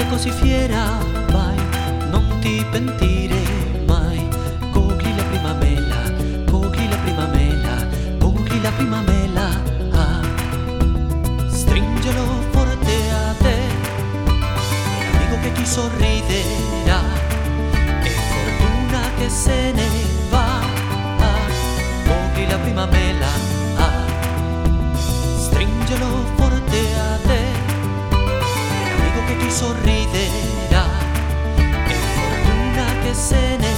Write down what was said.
così fiera, vai, non ti pentire mai. Cogli la prima mela, cogli la prima mela, cogli la prima mela, ah. Stringelo forte a te, l'amico che ti sorriderà, è fortuna che se ne va, ah. Cogli la prima mela, ah. Stringelo forte a te, l'amico che ti sorriderà, è fortuna che se ne